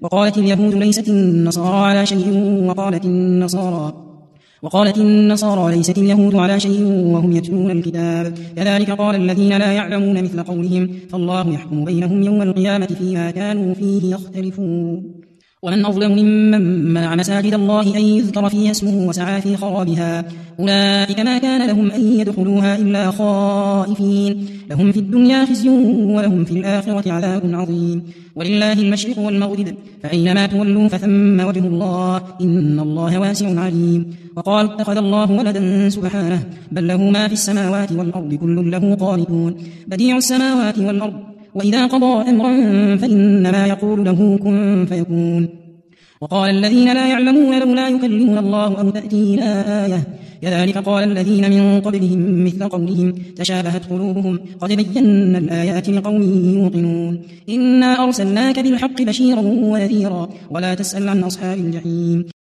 وقالت اليهود ليست النصارى على شيء وقالت النصارى ليست اليهود على شيء وهم يتلون الكتاب كذلك قال الذين لا يعلمون مثل قولهم فالله يحكم بينهم يوم القيامة فيما كانوا فيه يختلفون ومن أظلم ممن منع مساجد الله أن يذكر فيها اسمه وسعى في خرابها أولئك ما كان لهم أن يدخلوها إلا خائفين لهم في الدنيا خزي ولهم في الآخرة عذاب عظيم ولله المشرق والمغرب فأينما تولوا فثم وجه الله إن الله واسع عليم وقال اتخذ الله ولدا سبحانه بل له ما في السماوات والأرض كل له قانتون بديع السماوات والأرض وإذا قضى أمرا فإنما يقول له كن فيكون وقال الذين لا يعلمون لولا يكلمنا الله أو تأتينا آية كذلك قال الذين من قبلهم مثل قولهم تشابهت قلوبهم قد بينا الآيات لقوم يوقنون إنا أرسلناك بالحق بشيرا ونذيرا ولا تسأل عن أصحاب الجحيم